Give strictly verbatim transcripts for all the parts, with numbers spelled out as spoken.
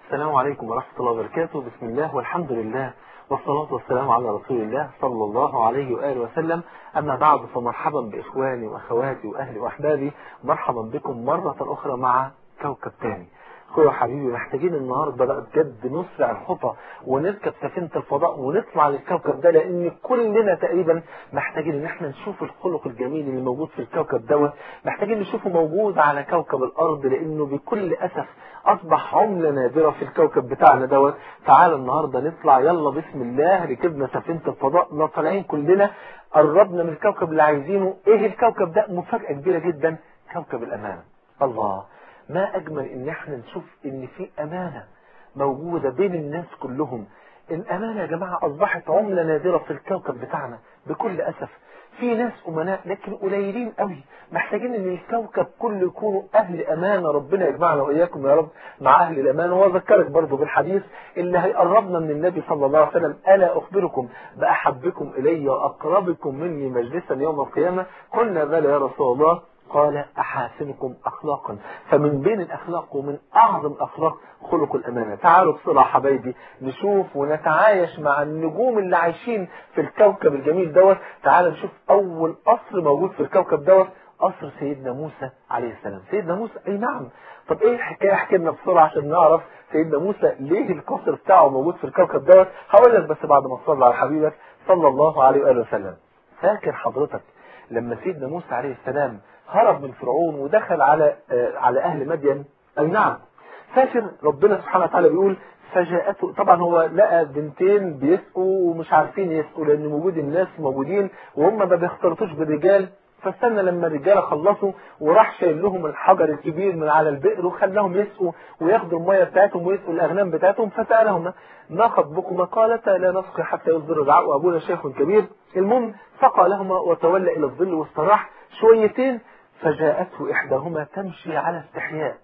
السلام عليكم ورحمة الله وبركاته. بسم الله والحمد لله والصلاة والسلام على رسول الله صلى الله عليه وآله وسلم. أما بعد، فمرحبا بإخواني وأخواتي وأهلي وأحبابي، مرحبا بكم مرة أخرى مع كوكب تاني. أخويا حبيبي، محتاجين النهاردة بقى بجد نسرع الخطى ونركب سفينة الفضاء ونطلع للكوكب ده، لأن كلنا تقريبا محتاجين إن احنا نشوف الخلق الجميل اللي موجود في الكوكب دوت، محتاجين نشوفه موجود على كوكب الأرض، لأنه بكل أسف أصبح عملة نادرة في الكوكب بتاعنا دوت. تعال النهاردة نطلع، يلا بسم الله، ركبنا سفينة الفضاء، طالعين كلنا، قربنا من الكوكب اللي عايزينه. إيه الكوكب ده؟ مفاجأة كبيرة جدا، كوكب الأمانة. الله، ما أجمل إن احنا نشوف إن في أمانة موجودة بين الناس كلهم. الأمانة يا جماعة أصبحت عملة نادرة في الكوكب بتاعنا بكل أسف. في ناس أمناء لكن قليلين قوي، محتاجين إن الكوكب كله يكونوا أهل أمانة. ربنا يجمعنا وإياكم يا رب مع أهل الأمانة. وأذكرك برضو بالحديث اللي هيقربنا من النبي صلى الله عليه وسلم: ألا أخبركم بأحبكم إلي وأقربكم مني مجلسا يوم القيامة؟ قلنا بلى يا رسول الله. قال: أحاسنكم أخلاقا. فمن بين الأخلاق ومن أعظم الأخلاق خلق الأمانة. تعالوا بسرعة حبايبي نشوف ونتعايش مع النجوم اللي عايشين في الكوكب الجميل دوت. تعالوا نشوف أول قصر موجود في الكوكب دوت، قصر سيدنا موسى عليه السلام. سيدنا موسى، أي نعم. طب إيه الحكاية؟ احكي لنا بسرعة عشان نعرف سيدنا موسى ليه القصر بتاعه موجود في الكوكب دوت. هقول لك بس بعد ما تصلي على حبيبك صلى الله عليه وآله وسلم. فاكر حضرتك لما سيدنا موسى عليه السلام هرب من فرعون ودخل على على أهل مدين؟ أي نعم. فاكر ربنا سبحانه وتعالى بيقول: فجاءته. طبعا هو لقى بنتين بيسقوا ومش عارفين يسقوا لأن موجود الناس موجودين وهم ما بيختلطوش بالرجال، فاستنى لما الرجاله خلصوا وراح شايل لهم الحجر الكبير من على البئر وخلاهم يسقوا وياخدوا الميه بتاعتهم ويسقوا الاغنام بتاعتهم. فسالهم: ما خطبكما؟ قالتا: لا نسقي حتى يصدر الرعاء وابونا شيخ كبير. المهم سقى لهما وتولى الى الظل واستراح شويتين. فجاءته احداهما تمشي على استحياء،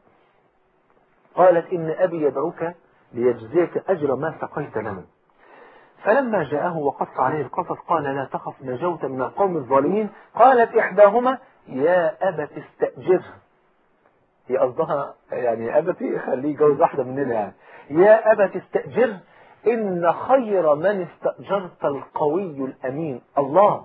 قالت: ان ابي يدعوك ليجزيك اجر ما سقيت لنا. فلما جاءه وقص عليه القصص قال: لا تخف، نجوت من القوم الظالمين. قالت إحداهما: يا أبت استأجره. هي قصدها يعني يا أبتي خليه يجوز واحدة مننا، يعني يا أبت استأجره إن خير من استأجرت القوي الأمين. الله.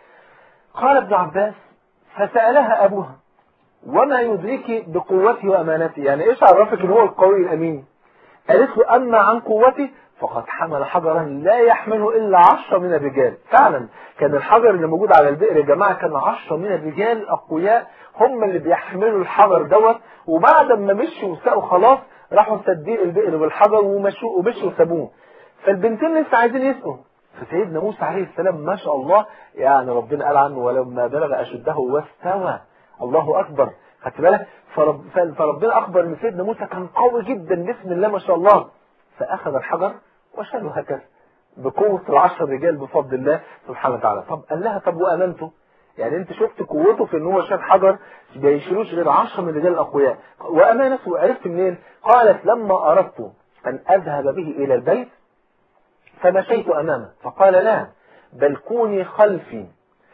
قال ابن عباس: فسألها أبوها: وما يدرك بقوته وأمانته؟ يعني إيش عرفك إن هو القوي الأمين؟ قالت له: أما عن قوته فقد حمل حجرا لا يحمله إلا عشرة من الرجال. فعلا كان الحجر اللي موجود على البئر يا جماعة كان عشرة من الرجال الأقوياء هم اللي بيحملوا الحجر دوت. وبعد ما مشوا وسقوا خلاص راحوا سدين البئر بالحجر ومشوا ومشوا وسابوه. فالبنتين لسه عايزين يسقوا. فسيدنا موسى عليه السلام ما شاء الله، يعني ربنا قال عنه: ولما بلغ أشده واستوى. الله أكبر. خدت بالك؟ فرب فربنا أخبر إن سيدنا موسى كان قوي جدا، بسم الله ما شاء الله. فأخذ الحجر وشاله هكذا بقوة العشر رجال بفضل الله سبحانه وتعالى. طب قال لها: طب وأمانته؟ يعني انت شفت قوته في ان هو شال حجر ما يشيلوش غير عشرة من الرجال الأقوياء، وأمانته عرفت منين؟ قالت: لما أردت أن أذهب به إلى البيت فمشيت أمامه فقال: لا، بل كوني خلفي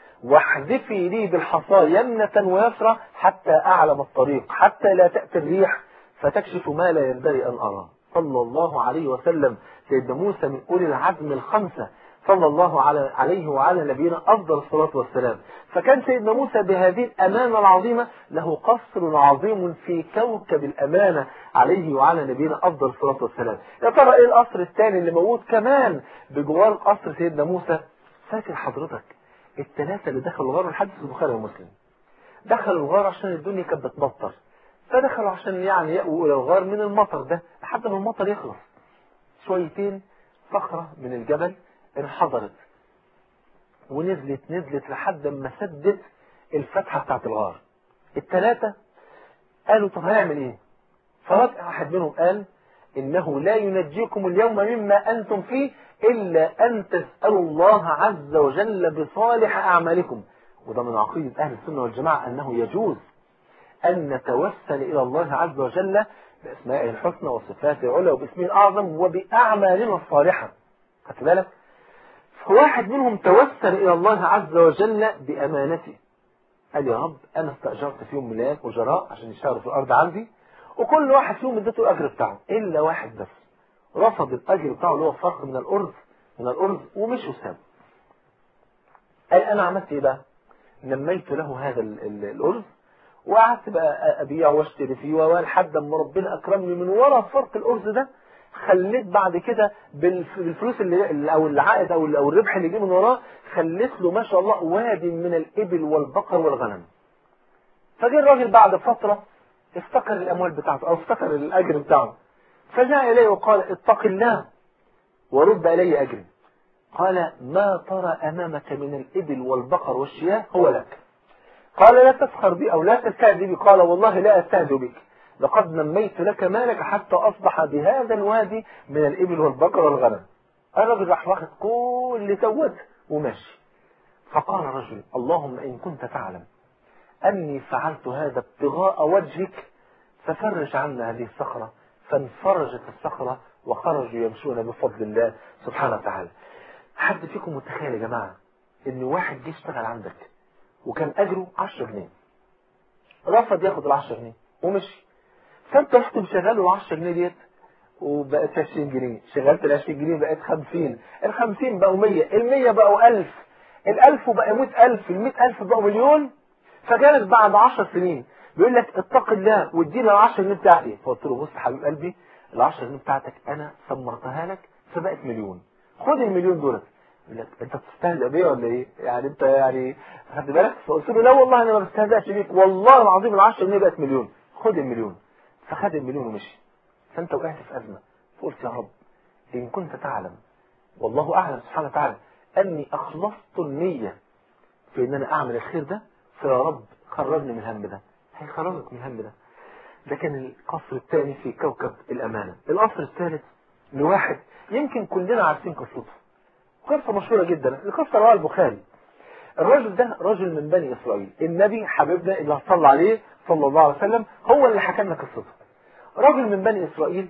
واحذفي لي بالحصى يمنة ويسرى حتى أعلم الطريق، حتى لا تأتي الريح فتكشف ما لا ينبغي أن أراه. صلى الله عليه وسلم. سيدنا موسى من أولي العزم الخمسة صلى الله عليه وعلى نبينا أفضل الصلاة والسلام. فكان سيدنا موسى بهذه الأمانة العظيمة له قصر عظيم في كوكب الأمانة عليه وعلى نبينا أفضل الصلاة والسلام. يا ترى إيه القصر الثاني اللي موجود كمان بجوار قصر سيدنا موسى؟ فاكر حضرتك الثلاثة اللي دخلوا الغار؟ الحديث البخاري ومسلم. دخلوا الغار عشان الدنيا كانت بتمطر، فدخلوا عشان يعني يأووا إلى الغار من المطر ده لحد ما المطر يخلص. شويتين صخرة من الجبل انحضرت ونزلت نزلت لحد ما سدت الفتحة بتاعت الغار. الثلاثة قالوا: طب هنعمل ايه؟ فرجع واحد منهم قال: إنه لا ينجيكم اليوم مما أنتم فيه إلا أن تسألوا الله عز وجل بصالح أعمالكم. وده من عقيدة أهل السنة والجماعة أنه يجوز أن نتوسل إلى الله عز وجل بأسمائه الحسنى وصفاته العلى وباسمه الأعظم وبأعمالنا الصالحة. خدت بالك؟ فواحد منهم توسل إلى الله عز وجل بأمانته. قال: يا رب، أنا استأجرت في يوم من الأيام أجراء عشان يشتغلوا في الأرض عندي، وكل واحد فيهم اديته الاجر بتاعه الا واحد بس رفض الاجر بتاعه اللي هو فرق من الارز من الارز ومشي وسابه. قال انا عملت ايه بقى؟ نميت له هذا الارز وقعدت بقى ابيع واشتري فيه ولحد ما ربنا اكرمني من ورا فرق الارز ده، خليت بعد كده بالفلوس اللي او العائد او او الربح اللي جه من وراه، خليت له ما شاء الله وادي من الابل والبقر والغنم. فجاء الراجل بعد فتره افتكر الاموال بتاعته او افتكر الاجر بتاعه، فجاء اليه وقال اتق الله ورد الي اجري. قال ما ترى امامك من الابل والبقر والشياه هو لك. قال لا تسخر بي او لا تستهزئ بي. قال والله لا استهزئ بك، لقد نميت لك مالك حتى اصبح بهذا الوادي من الابل والبقر والغنم. الرجل راح واخد كل دوت وماشي. فقال الرجل اللهم ان كنت تعلم اني فعلت هذا ابتغاء وجهك ففرج عنا هذه الصخره. فانفرجت الصخره وخرجوا يمشون بفضل الله سبحانه وتعالى. حد فيكم متخيل يا جماعه ان واحد جه يشتغل عندك وكان اجره عشرة جنيه، رفض ياخد ال عشرة جنيه ومشي، فانت رحت مشغله ال عشرة جنيه ديت وبقت عشرين جنيه، شغلت ال عشرين جنيه بقت خمسين، ال خمسين بقوا مية، ال مية بقوا ألف، ال ألف بقى مئة ألف، ال مئة ألف بقوا مليون. فجالس بعد عشر سنين بيقول لك اتق الله واديني ال عشرة جنيه بتاعتي. فقلت له بص حبيب قلبي، ال عشرة جنيه بتاعتك انا سمرتها لك فبقت مليون، خد المليون دولت. يقول لك انت بتستهزئ بيا ولا ايه؟ يعني انت يعني خد بالك؟ فقلت له لا والله انا ما بستهزئش بيك، والله العظيم ال عشرة جنيه بقت مليون، خد المليون. فخد المليون ومشي. فانت وقعت في ازمه، فقلت يا رب ان كنت تعلم، والله اعلم سبحانه وتعالى، اني اخلصت النيه في ان انا اعمل الخير ده، فيا رب خرجني من الهم ده. هيخرجك من الهم ده. ده كان القصر الثاني في كوكب الامانه. القصر الثالث لواحد يمكن كلنا عارفين قصته، قصه مشهوره جدا، القصه رواه البخاري. الرجل ده رجل من بني اسرائيل، النبي حبيبنا اللي صلى عليه صلى الله عليه وسلم هو اللي حكى لنا قصته. رجل من بني اسرائيل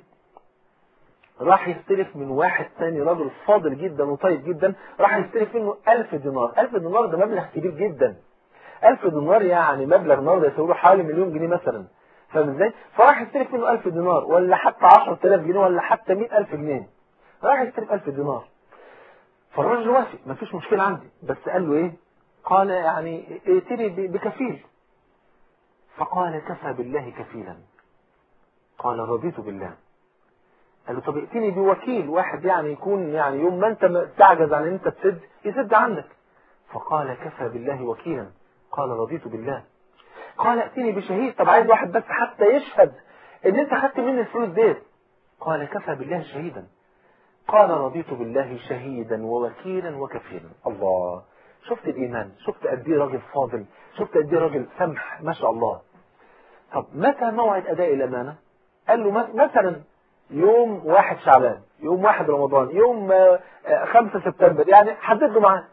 راح يستلف من واحد ثاني رجل فاضل جدا وطيب جدا، راح يستلف منه ألف دينار. ألف دينار ده مبلغ كبير جدا، ألف دينار يعني مبلغ النهارده يساوي حوالي مليون جنيه مثلا، فاهم ازاي؟ فراح يستلف منه ألف دينار ولا حتى عشرة آلاف جنيه ولا حتى مئة ألف جنيه، راح يستلف ألف دينار. فالراجل وافق، مفيش مشكله عندي، بس قال له ايه؟ قال يعني ائتني بكفيل. فقال كفى بالله كفيلا. قال رضيت بالله. قال له طب ائتني بوكيل، واحد يعني يكون يعني يوم ما انت تعجز عن ان انت تسد يسد عنك. فقال كفى بالله وكيلا. قال رضيت بالله. قال ائتني بشهيد، طب عايز واحد بس حتى يشهد ان انت خدت مني الفلوس ديت. قال كفى بالله شهيدا. قال رضيت بالله شهيدا ووكيلا وكفيلا. الله، شفت الايمان، شفت قد ايه راجل فاضل، شفت قد ايه راجل سمح ما شاء الله. طب متى موعد اداء الامانه؟ قال له مثلا يوم واحد شعبان، يوم واحد رمضان، يوم خمسة سبتمبر، يعني حدد له معاه.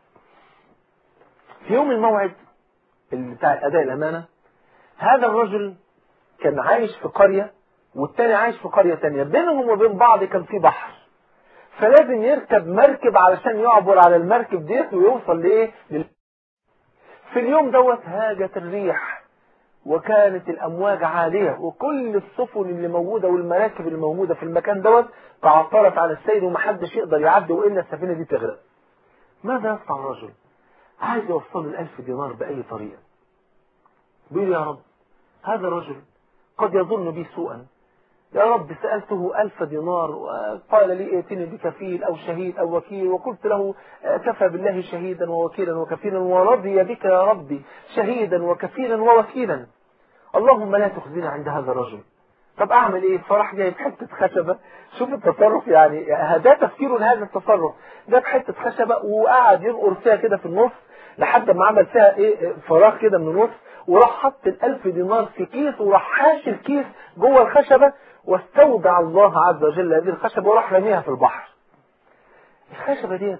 في يوم الموعد بتاع اداء الامانه، هذا الرجل كان عايش في قريه والتاني عايش في قريه تانية، بينهم وبين بعض كان في بحر، فلازم يركب مركب علشان يعبر على المركب ديت ويوصل لايه؟ في اليوم دوت هاجت الريح وكانت الامواج عاليه، وكل السفن اللي موجوده والمراكب اللي موجوده في المكان دوت تعطلت على السير ومحدش يقدر يعدي والا السفينه دي تغرق. ماذا يصنع الرجل؟ عايز يوصل الألف دينار باي طريقه. بيقول يا رب هذا الرجل قد يظن بي سوءا، يا رب سألته ألف دينار وقال لي ائتني بكفيل أو شهيد أو وكيل، وقلت له كفى بالله شهيدا ووكيلا وكفيلا، ورضي بك يا ربي شهيدا وكفيلا ووكيلا، اللهم لا تخزنا عند هذا الرجل. طب أعمل إيه؟ فراح جايب حتة خشبة، شوف التصرف يعني، هذا تفكيره لهذا التصرف، جاب حتة خشبة وقعد ينقر فيها كده في النص لحد ما عمل فيها إيه فراغ كده من النص، وراح حط الألف دينار في كيس وراح حاشي الكيس جوه الخشبة، واستودع الله عز وجل هذه الخشبة وراح رميها في البحر. الخشبة دي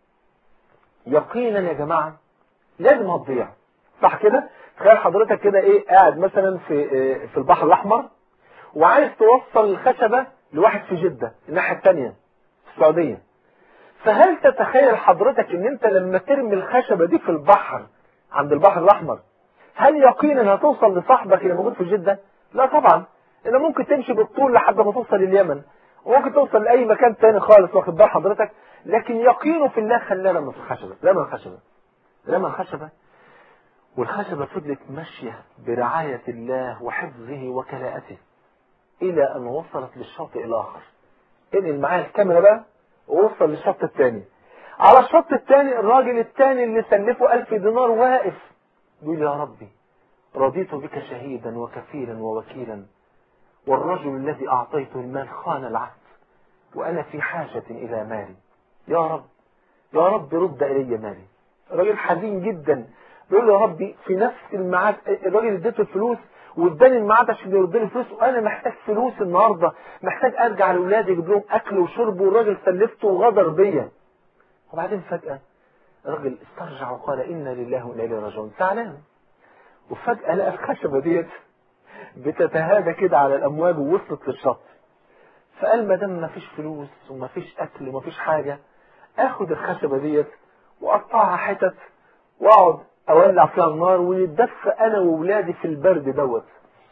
يقينا يا جماعة لازم هتضيع، صح كده؟ تخيل حضرتك كده ايه قاعد مثلا في في البحر الأحمر وعايز توصل الخشبة لواحد في جدة الناحية الثانية في السعودية، فهل تتخيل حضرتك ان انت لما ترمي الخشبة دي في البحر عند البحر الأحمر هل يقينا هتوصل لصاحبك اللي موجود في جدة؟ لا طبعا، إنه ممكن تمشي بالطول لحد ما توصل لليمن، وممكن توصل لأي مكان تاني خالص، واخد بال حضرتك، لكن يقينه في الله خلاه رمى في الخشبة، رمى الخشبة رمى الخشبة والخشبة فضلت ماشية برعاية الله وحفظه وكلاءته إلى أن وصلت للشاطئ الآخر. انقل معايا الكاميرا بقى ووصل للشط الثاني. على الشط الثاني الراجل الثاني اللي سلفه ألف دينار واقف بيقول يا ربي رضيت بك شهيدا وكفيلا ووكيلا، والرجل الذي أعطيته المال خان العهد وأنا في حاجة إلى مالي، يا رب يا رب رد إلي مالي. الراجل حزين جدا بيقول له يا ربي في نفس الميعاد الراجل اديته الفلوس واداني الميعاد عشان يرد لي فلوس، وانا محتاج فلوس النهارده، محتاج ارجع لاولادي اجيب لهم اكل وشرب، والراجل سلفته وغدر بيا. وبعدين فجأة الراجل استرجع وقال إنا لله وإنا إليه راجعون، زعلان. وفجأة لقى الخشبة ديت بتتهادى كده على الأمواج ووصلت للشط. فقال ما دام ما فيش فلوس وما فيش أكل وما فيش حاجة، آخد الخشبة ديت وأقطعها حتت وأقعد أولع فيها النار ونتدفى أنا وولادي في البرد دوت.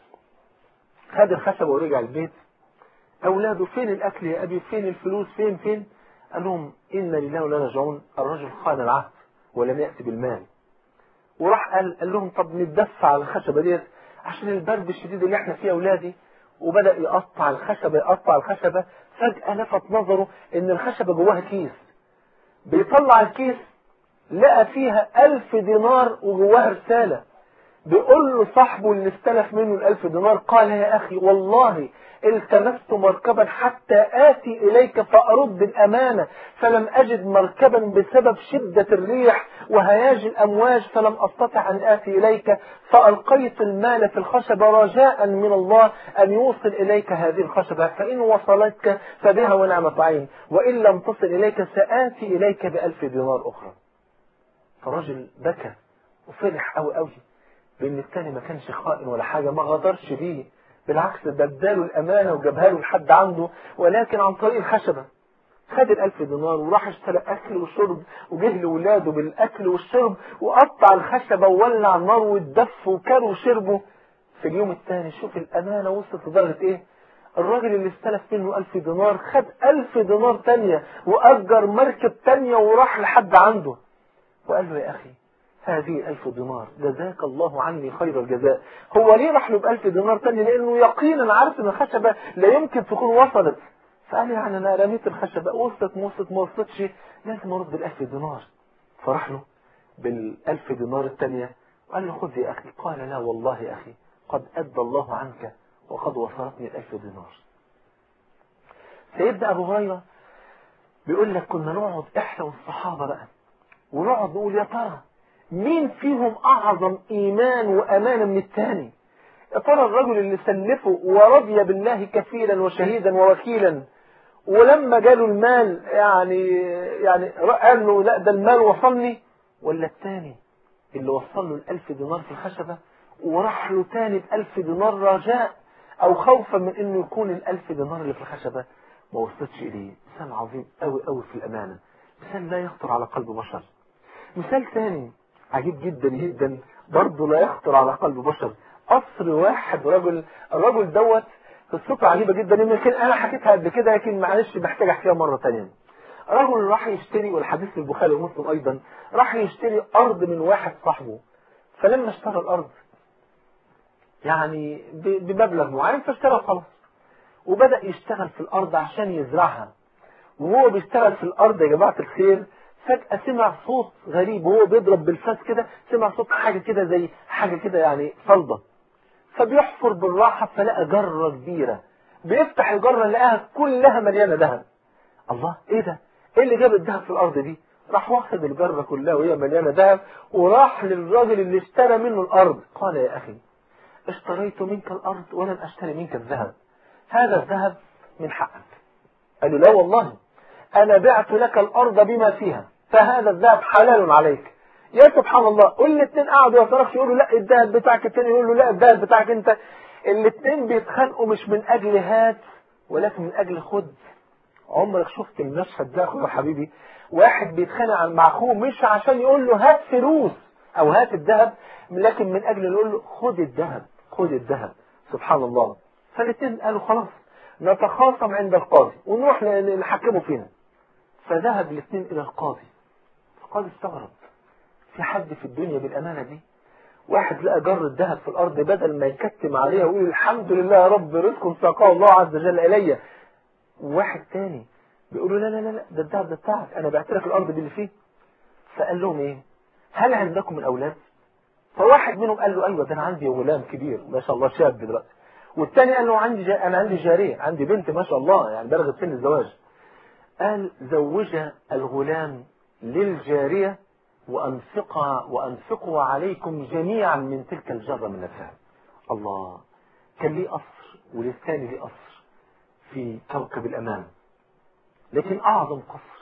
خد الخشبة ورجع البيت. أولاده فين الأكل يا أبي؟ فين الفلوس؟ فين فين؟ قال لهم إنا لله ولا راجعون، الرجل خان العهد ولم يأتي بالمال. وراح قال, قال لهم طب نتدفى على الخشبة ديت عشان البرد الشديد اللي احنا فيه أولادي. وبدأ يقطع الخشبة يقطع الخشبة. فجأة لفت نظره إن الخشبة جواها كيس. بيطلع الكيس لقى فيها ألف دينار وجواها رسالة. بيقول له صاحبه اللي استلف منه الألف دينار قال يا أخي والله التمست مركبا حتى آتي إليك فأرد الأمانة، فلم أجد مركبا بسبب شدة الريح وهياج الأمواج، فلم أستطع أن آتي إليك، فألقيت المال في الخشبة رجاء من الله أن يوصل إليك هذه الخشبة، فإن وصلتك فبها ونعمة عين، وإن لم تصل إليك سآتي إليك بألف دينار أخرى. فالرجل بكى وفرح أوي أوي بأن الثاني ما كانش خائن ولا حاجة، ما غدرش بيه، بالعكس ده اداله الأمانة وجابها له لحد عنده، ولكن عن طريق الخشبة. خد الألف دينار وراح اشترى أكل وشرب وجه لولاده بالأكل والشرب، وقطع الخشبة وولع النار واتدف وكلوا وشربوا. في اليوم الثاني شوف الأمانة وصلت لدرجة إيه؟ الراجل اللي استلف منه ألف دينار خد ألف دينار تانية وأجر مركب تانية وراح لحد عنده وقال له يا أخي هذه ألف دينار جزاك الله عني خير الجزاء. هو ليه راح له بألف دينار تاني؟ لأنه يقينا عارف أن الخشبة لا يمكن تكون وصلت. فقال يعني أنا رميت الخشبة وصلت ما وصلت ما وصلتش لازم أرد بالألف دينار. فراح له بالألف دينار التانية وقال له خذ يا أخي. قال لا والله يا أخي قد أدى الله عنك وقد وصلتني الألف دينار. سيدنا أبو هريرة بيقول لك كنا نقعد إحنا والصحابة بقى ونقعد نقول يا ترى مين فيهم أعظم إيمان وأمانة من الثاني؟ يا ترى الرجل اللي سلفه ورضي بالله كفيلا وشهيدا ووكيلا ولما جاله المال يعني يعني قال له لا ده المال وصلني، ولا الثاني اللي وصل له الألف دينار في الخشبة وراح له تاني بألف دينار رجاء أو خوفا من إنه يكون الألف دينار اللي في الخشبة ما وصلتش إليه؟ مثال عظيم أوي أوي في الأمانة، مثال لا يخطر على قلب بشر. مثال ثاني عجيب جدا جدا برضه لا يخطر على قلب بشر. قصر واحد رجل، الرجل دوت قصته عجيبة جدا، يمكن أنا حكيتها قبل كده لكن معلش محتاج أحكيها مرة ثانية. رجل راح يشتري، والحديث في البخاري ومسلم أيضا، راح يشتري أرض من واحد صاحبه. فلما اشترى الأرض يعني بمبلغ معين فاشترى خلاص، وبدأ يشتغل في الأرض عشان يزرعها. وهو بيشتغل في الأرض يا جماعة الخير فجأة سمع صوت غريب وهو بيضرب بالفاس كده، سمع صوت حاجة كده زي حاجة كده يعني صلبة. فبيحفر بالراحة فلقى جرة كبيرة، بيفتح الجرة لقاها كلها مليانة ذهب. الله ايه ده؟ ايه اللي جاب الذهب في الأرض دي؟ راح واخد الجرة كلها وهي مليانة ذهب وراح للراجل اللي اشترى منه الأرض. قال يا أخي اشتريت منك الأرض ولم أشتري منك الذهب، هذا الذهب من حقك. قال له لا والله أنا بعت لك الأرض بما فيها فهذا الذهب حلال عليك. يا سبحان الله، الاثنين قعدوا يتناقشوا يقولوا لا الذهب بتاعك، الثاني يقول له لا الذهب بتاعك انت. الاثنين بيتخانقوا مش من أجل هات ولكن من أجل خد. عمرك شفت المشهد ده يا حبيبي؟ واحد بيتخانق مع أخوه مش عشان يقول له هات فلوس أو هات الذهب، لكن من أجل يقول له خد الذهب خد الذهب. سبحان الله. فالاثنين قالوا خلاص نتخاصم عند القاضي ونروح نحكمه فينا. فذهب الاثنين الى القاضي. القاضي استغرب، في حد في الدنيا بالامانه دي؟ واحد لقى جر الذهب في الارض بدل ما يكتم عليها ويقول الحمد لله يا رب رزق ساقاه الله عز وجل الي، وواحد تاني بيقولوا لا لا لا لا ده الذهب ده بتاعك، انا بعت لك الارض دي اللي فيه. فقال لهم ايه؟ هل عندكم من اولاد؟ فواحد منهم قال له ايوه ده انا عندي غلام كبير ما شاء الله شاب دلوقتي. والثاني قال له عندي جا... انا عندي جاريه، عندي بنت ما شاء الله يعني بلغت سن الزواج. قال زوج الغلام للجاريه وانفقها وانفقوا عليكم جميعا من تلك الجره من الذهب. الله، كان ليه قصر وللثاني ليه قصر في كوكب الامان، لكن اعظم قصر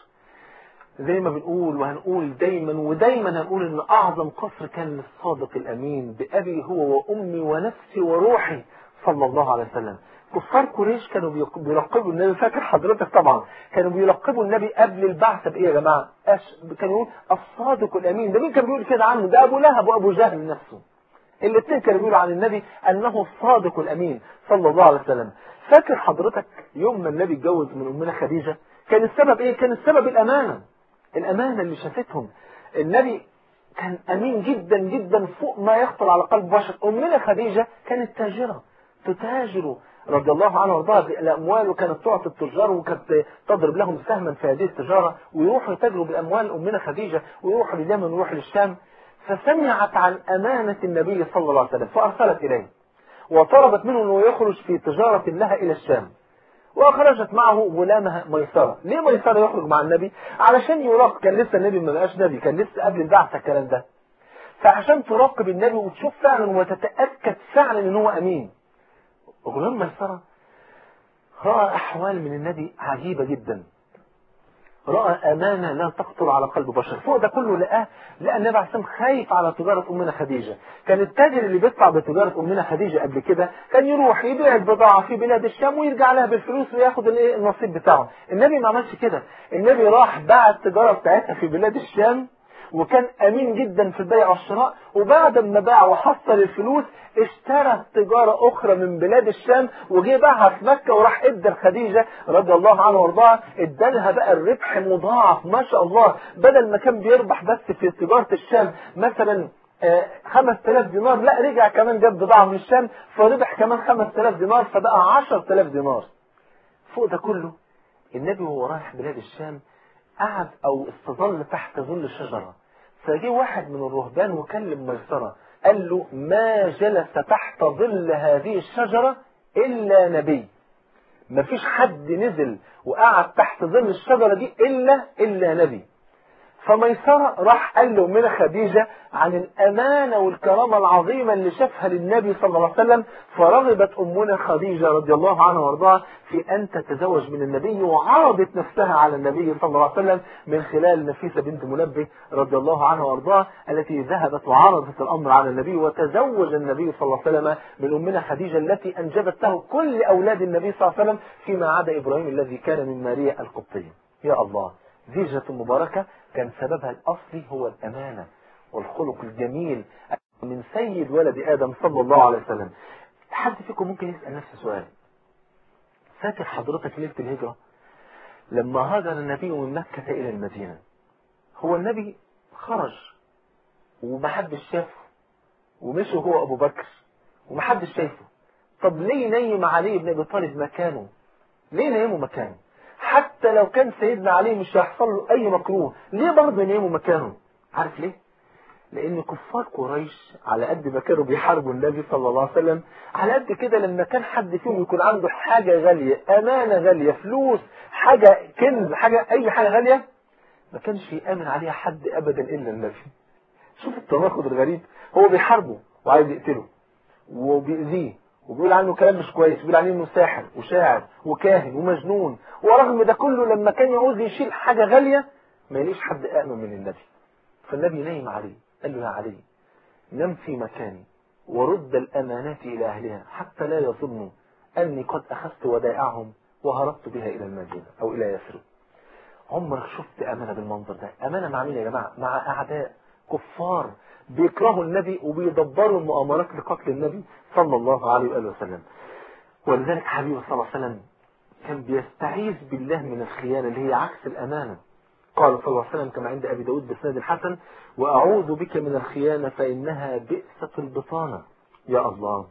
زي ما بنقول وهنقول دايما ودايما هنقول ان اعظم قصر كان للصادق الامين بابي هو وامي ونفسي وروحي صلى الله عليه وسلم. كفار قريش كانوا بيلقبوا النبي، فاكر حضرتك طبعا، كانوا بيلقبوا النبي قبل البعثه بايه يا جماعه؟ أش... كانوا يقول الصادق الامين. ده مين كان بيقول كده عنه؟ ده ابو لهب وابو جهل نفسه. الاثنين كانوا بيقولوا عن النبي انه الصادق الامين صلى الله عليه وسلم. فاكر حضرتك يوم ما النبي اتجوز من امنا خديجه كان السبب ايه؟ كان السبب الامانه. الامانه اللي شافتهم. النبي كان امين جدا جدا فوق ما يخطر على قلب بشر. امنا خديجه كانت تاجره تتاجر رضي الله عنها وارضاها بالاموال، وكانت تعطي التجار وكانت تضرب لهم سهما في هذه التجاره، ويروحوا يتاجروا بالاموال امنا خديجه ويروحوا لليمن ويروحوا للشام. فسمعت عن امانه النبي صلى الله عليه وسلم فارسلت اليه وطلبت منه انه يخرج في تجاره لها الى الشام، واخرجت معه غلامها ميسره. ليه ميسره يخرج مع النبي؟ علشان يراقب، كان لسه النبي ما بقاش نبي، كان لسه قبل البعثه الكلام ده، فعشان تراقب النبي وتشوف فعلا وتتاكد فعلا ان هو امين. غلام ميسره راى احوال من النبي عجيبه جدا، راى امانه لا تخطر على قلب بشر. فوق ده كله لقاه لقى النبي عليه السلام خايف على تجاره امنا خديجه. كان التاجر اللي بيطلع بتجاره امنا خديجه قبل كده كان يروح يبيع البضاعه في بلاد الشام ويرجع لها بالفلوس وياخد الايه النصيب بتاعه. النبي ما عملش كده، النبي راح باع التجاره بتاعتها في بلاد الشام وكان امين جدا في البيع والشراء، وبعد ما باع وحصل الفلوس اشترى تجاره اخرى من بلاد الشام وجه باعها في مكه وراح ادى لخديجه رضي الله عنها وارضاها، ادالها بقى الربح مضاعف ما شاء الله. بدل ما كان بيربح بس في تجاره الشام مثلا خمس تلاف دينار، لا رجع كمان جاب بضاعه من الشام فربح كمان خمس تلاف دينار فبقى عشر تلاف دينار. فوق ده كله النبي وهو رايح بلاد الشام قعد او استظل تحت ظل شجره، فجي واحد من الرهبان وكلم ميسره قال له ما جلس تحت ظل هذه الشجره الا نبي، مفيش حد نزل وقعد تحت ظل الشجره دي الا الا نبي. فميسره راح قال له من خديجه عن الامانه والكرامه العظيمه اللي شافها للنبي صلى الله عليه وسلم، فرغبت امنا خديجه رضي الله عنها وارضاها في ان تتزوج من النبي، وعرضت نفسها على النبي صلى الله عليه وسلم من خلال نفيسه بنت منبه رضي الله عنها وارضاها التي ذهبت وعرضت الامر على النبي، وتزوج النبي صلى الله عليه وسلم من امنا خديجه التي انجبت له كل اولاد النبي صلى الله عليه وسلم فيما عدا ابراهيم الذي كان من ماريا القبطيه. يا الله، زيجة مباركة كان سببها الأصلي هو الأمانة والخلق الجميل من سيد ولد آدم صلى الله عليه وسلم. حد فيكم ممكن يسأل نفسه سؤال، فاكر حضرتك ليلة الهجرة لما هاجر النبي من مكة إلى المدينة؟ هو النبي خرج ومحدش شافه ومشي هو أبو بكر ومحدش شايفه. طب ليه نيم علي بن أبي طالب مكانه؟ ليه نيمه مكانه؟ حتى لو كان سيدنا علي مش هيحصل له اي مكروه، ليه برضه يناموا مكانه؟ عارف ليه؟ لان كفار قريش على قد ما كانوا بيحاربوا النبي صلى الله عليه وسلم، على قد كده لما كان حد فيهم يكون عنده حاجه غاليه، امانه غاليه، فلوس، حاجه كنز، حاجه اي حاجه غاليه، ما كانش يامن عليها حد ابدا الا النبي. شوف التناقض الغريب، هو بيحاربه وعايز يقتله وبيأذيه وبيقول عنه كلام مش كويس، بيقول عنه انه ساحر وشاعر وكاهن ومجنون، ورغم ده كله لما كان يعوز يشيل حاجه غاليه ما يلاقيش حد امن من النبي. فالنبي نايم عليه قال له يا علي نم في مكاني ورد الامانات الى اهلها حتى لا يظنوا اني قد اخذت ودائعهم وهربت بها الى المدينه او الى يثرب. عمرك شفت امانه بالمنظر ده؟ امانه مع مين يا جماعه؟ مع اعداء كفار بيكرهوا النبي وبيدبروا المؤامرات لقتل النبي صلى الله عليه وآله وسلم. ولذلك حبيبه صلى الله عليه وسلم كان بيستعيذ بالله من الخيانة اللي هي عكس الأمانة. قال صلى الله عليه وسلم كما عند أبي داود بسند الحسن: وأعوذ بك من الخيانة فإنها بئست البطانة. يا الله،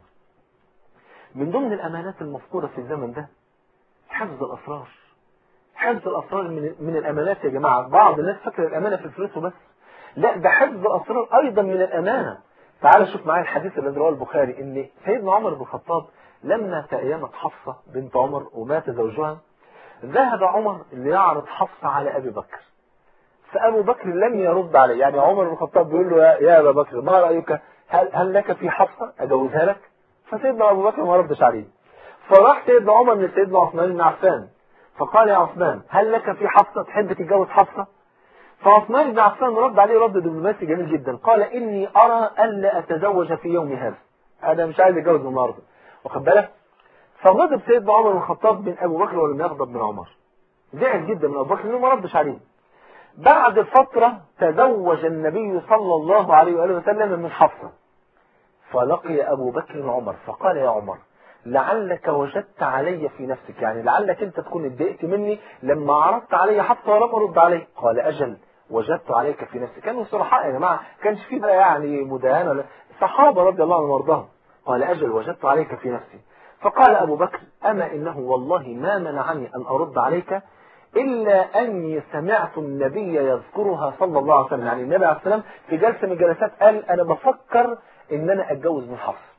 من ضمن الأمانات المفقودة في الزمن ده حفظ الأسرار. حفظ الأسرار من, من الأمانات يا جماعة. بعض الناس فاكر الأمانة في الفلوس وبس، لا، ده حفظ الأسرار أيضا من الأمانة. تعال شوف معايا الحديث الذي رواه البخاري إن سيدنا عمر بن الخطاب لما تأيمت حفصة بنت عمر ومات زوجها، ذهب عمر ليعرض حفصة على أبي بكر، فأبو بكر لم يرد عليه. يعني عمر بن الخطاب بيقول له يا, يا أبا بكر ما رأيك، هل, هل لك في حفصة أجوزها لك؟ فسيدنا أبو بكر ما ردش عليه. فراح سيدنا عمر من سيدنا عثمان بن عفان فقال: يا عثمان هل لك في حفصة، تحب تتجوز حفصة؟ فعثمان بن عفان رد عليه رد دبلوماسي جميل جدا، قال: إني أرى ألا أتزوج في يوم هذا، أنا مش عايز أتجوز النهارده. واخد بالك؟ فغضب سيدنا عمر بن الخطاب من أبو بكر ولم يغضب من عمر، زعل جدا من أبو بكر لأنه ما ردش عليه. بعد فترة تزوج النبي صلى الله عليه وآله وسلم من حفصة، فلقي أبو بكر عمر فقال: يا عمر لعلك وجدت علي في نفسك، يعني لعلك أنت تكون اتضايقت مني لما عرضت علي حفصة ولم أرد عليه. قال: أجل وجدت عليك في نفسك. كانوا صرحاء يا جماعة، كانش فيه بقى يعني مداهنة، الصحابة رضي الله عنهم وارضاهم. قال: أجل وجدت عليك في نفسي. فقال أبو بكر: أما إنه والله ما منعني أن أرد عليك إلا أني سمعت النبي يذكرها صلى الله عليه وسلم، يعني النبي عليه السلام في جلسة من الجلسات قال: أنا بفكر إن أنا أتجوز من حفص.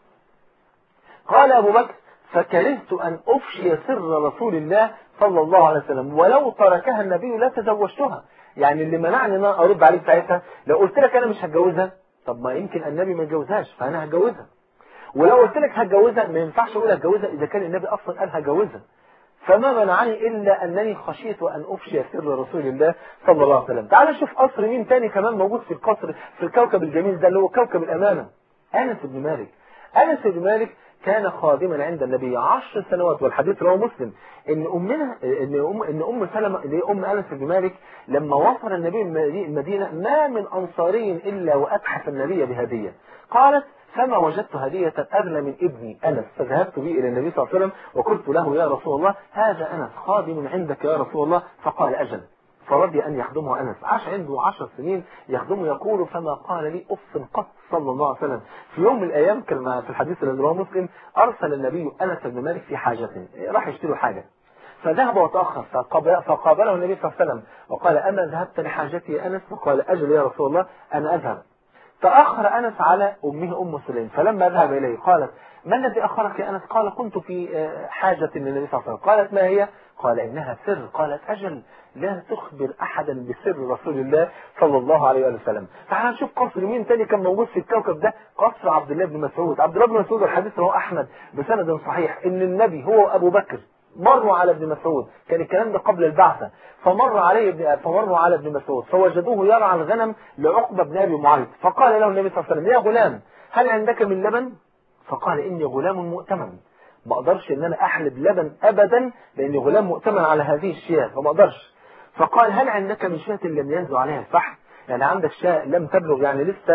قال أبو بكر: فكرهت أن أفشي سر رسول الله صلى الله عليه وسلم، ولو تركها النبي لا تزوجتها. يعني اللي منعني أن أنا أرد عليك ساعتها، لو قلت لك أنا مش هتجوزها، طب ما يمكن النبي ما يتجوزهاش فأنا هتجوزها. ولو قلت لك هتجوزها، ما ينفعش أقول هتجوزها إذا كان النبي أصلا قال هتجوزها. فما منعني إلا أنني خشيت أن أفشي سر رسول الله صلى الله عليه وسلم. تعال نشوف قصر مين تاني كمان موجود في القصر في الكوكب الجميل ده اللي هو كوكب الأمانة. أنس بن مالك. أنس بن مالك كان خادما عند النبي عشر سنوات، والحديث رواه مسلم ان امنا ان ام ان ام سلمة اللي هي ام انس بن مالك لما وصل النبي المدينه ما من انصاري الا واتحف النبي بهديه. قالت: فما وجدت هدية أغلى من ابني أنس، فذهبت به إلى النبي صلى الله عليه وسلم وقلت له: يا رسول الله هذا أنس خادم عندك يا رسول الله. فقال: أجل. فرضي أن يخدمه أنس، عاش عنده عشر سنين يخدمه. يقول: فما قال لي أف قط صلى الله عليه وسلم. في يوم من الأيام كما في الحديث الذي رواه مسلم أرسل النبي أنس بن مالك في حاجته، راح يشتري حاجة فذهب وتأخر، فقابله النبي صلى الله عليه وسلم وقال: أما ذهبت لحاجتي يا أنس؟ وقال: أجل يا رسول الله أنا أذهب. فأخر أنس على أمه أم سليم، فلما ذهب إليه قالت: ما الذي أخرك يا أنس؟ قال: كنت في حاجة للنبي صلى الله عليه وسلم. قالت: ما هي؟ قال: إنها سر. قالت: أجل لا تخبر أحدا بسر رسول الله صلى الله عليه وسلم. تعال نشوف قصر مين تاني كان موجود في الكوكب ده، قصر عبد الله بن مسعود. عبد الله بن مسعود الحديث رواه أحمد بسند صحيح إن النبي هو أبو بكر مروا على ابن مسعود، كان الكلام ده قبل البعثة، فمر عليه ابن فمروا على ابن مسعود فوجدوه يرعى الغنم لعقبة بن أبي معيط، فقال له النبي صلى الله عليه وسلم: يا غلام هل عندك من لبن؟ فقال: إني غلام مؤتمن، ما أقدرش إن أنا أحلب لبن أبدا لأني غلام مؤتمن على هذه الشياه فما أقدرش. فقال: هل عندك من شاة لم ينزل عليها الفحم؟ يعني عندك شاة لم تبلغ يعني لسه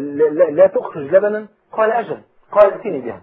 لا تخرج لبنا؟ قال: أجل. قال: ائتني بها.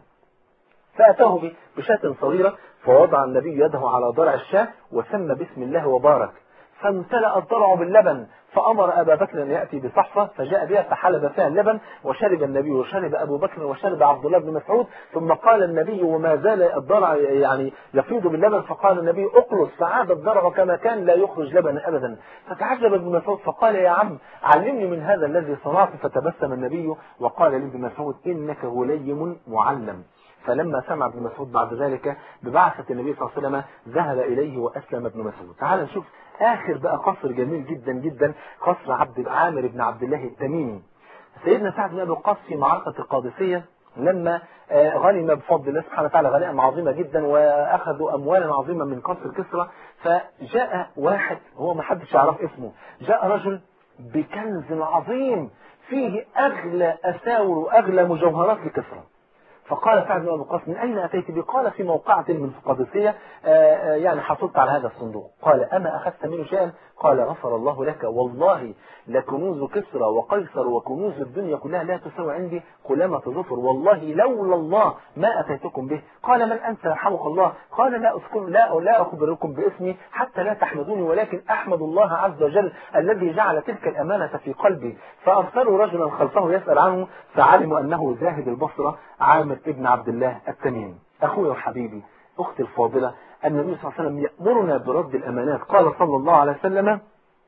فأتاه بشاة صغيرة فوضع النبي يده على ضرع الشاة وسمى بسم الله وبارك، فامتلأ الضرع باللبن، فأمر أبا بكر أن يأتي بصحفة فجاء بها فحلب فيها اللبن، وشرب النبي وشرب أبو بكر وشرب عبد الله بن مسعود. ثم قال النبي وما زال الضرع يعني يفيض باللبن، فقال النبي: اقلص، فعاد الضرع كما كان لا يخرج لبنا أبدا. فتعجب ابن مسعود فقال: يا عم علمني من هذا الذي صنعت. فتبسم النبي وقال لابن مسعود: إنك غليم معلم. فلما سمع ابن مسعود بعد ذلك ببعثة النبي صلى الله عليه وسلم ذهب إليه وأسلم ابن مسعود. تعال نشوف آخر بقى قصر جميل جدا جدا، قصر عبد عامر بن عبد الله التميمي. سيدنا سعد بن أبي وقاص في معركة القادسية لما غنم بفضل الله سبحانه وتعالى غنائم عظيمة جدا وأخذوا أموالا عظيمة من قصر كسرى، فجاء واحد هو ما حدش يعرف اسمه، جاء رجل بكنز عظيم فيه أغلى أساور وأغلى مجوهرات لكسرى. فقال سعد بن أبي وقاص: من أين أتيت به؟ قال: في موقعة من القادسية يعني حصلت على هذا الصندوق. قال: أما أخذت منه شيئا؟ قال غفر الله لك، والله لكنوز كسرى وقيصر وكنوز الدنيا كلها لا تساوي عندي قلامة ظفر، والله لولا الله ما أتيتكم به. قال من أنت يرحمك الله؟ قال لا أذكر لا لا أخبركم باسمي حتى لا تحمدوني، ولكن أحمد الله عز وجل الذي جعل تلك الأمانة في قلبي. فأرسلوا رجلا خلفه يسأل عنه، فعلموا أنه زاهد البصرة عامر ابن عبد الله التميمي. أخوي وحبيبي، أختي الفاضلة، النبي صلى الله عليه وسلم يأمرنا برد الأمانات. قال صلى الله عليه وسلم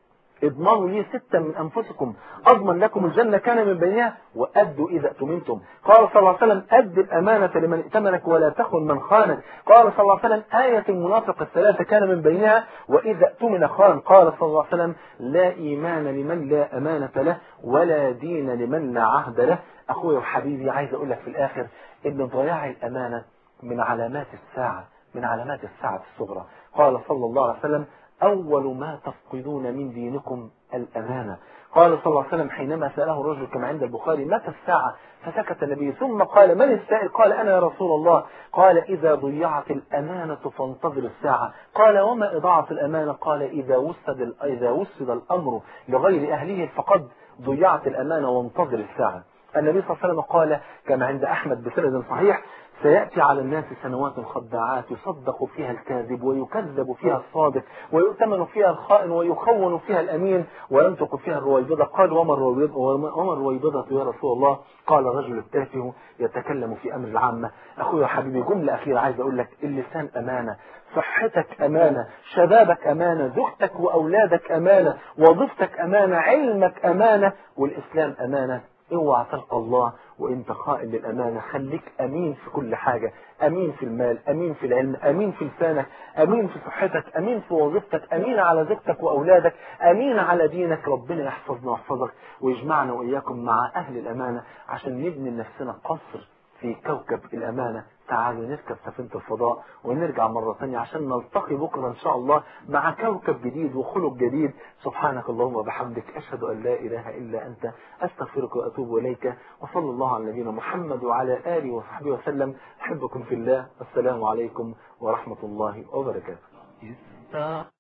اضمنوا لي ستا من أنفسكم أضمن لكم الجنة كان من بينها وأدوا إذا أتمنتم. قال صلى الله عليه وسلم أد الأمانة لمن ائتمنك ولا تخن من خانك. قال صلى الله عليه وسلم آية المنافق الثلاثة كان من بينها وإذا أتمن خان. قال صلى الله عليه وسلم لا إيمان لمن لا أمانة له ولا دين لمن لا عهد له. أخوي وحبيبي، عايز أقول لك في الآخر إن ضياع الأمانة من علامات الساعة، من علامات الساعة الصغرى. قال صلى الله عليه وسلم أول ما تفقدون من دينكم الأمانة. قال صلى الله عليه وسلم حينما سأله الرجل كما عند البخاري متى الساعة؟ فسكت النبي ثم قال من السائل؟ قال أنا يا رسول الله. قال إذا ضيعت الأمانة فانتظر الساعة. قال وما إضاعة الأمانة؟ قال إذا وسد إذا وسد الأمر لغير أهله فقد ضيعت الأمانة وانتظر الساعة. النبي صلى الله عليه وسلم قال كما عند أحمد بسند صحيح سيأتي على الناس سنوات خداعات يصدق فيها الكاذب ويكذب فيها الصادق ويؤتمن فيها الخائن ويخون فيها الأمين وينطق فيها الرويبضة. قال وما الرويبضة, وما الرويبضة يا رسول الله؟ قال رجل التافه يتكلم في أمر العامة. أخوي وحبيبي، جملة أخيرة عايز أقول لك، اللسان أمانة، صحتك أمانة، شبابك أمانة، زوجتك وأولادك أمانة، وظيفتك أمانة، علمك أمانة، والإسلام أمانة. اوعى تلقى الله وانت خائن للأمانة. خليك أمين في كل حاجة، أمين في المال، أمين في العلم، أمين في لسانك، أمين في صحتك، أمين في وظيفتك، أمين على زوجتك وأولادك، أمين على دينك. ربنا يحفظنا ويحفظك ويجمعنا وإياكم مع أهل الأمانة عشان نبني لنفسنا قصر في كوكب الأمانة. تعالوا نركب سفينة الفضاء ونرجع مرة ثانية عشان نلتقي بكرة إن شاء الله مع كوكب جديد وخلق جديد. سبحانك اللهم وبحمدك، أشهد أن لا إله إلا أنت، أستغفرك وأتوب إليك. وصلى الله على نبينا محمد وعلى آله وصحبه وسلم. أحبكم في الله، والسلام عليكم ورحمة الله وبركاته.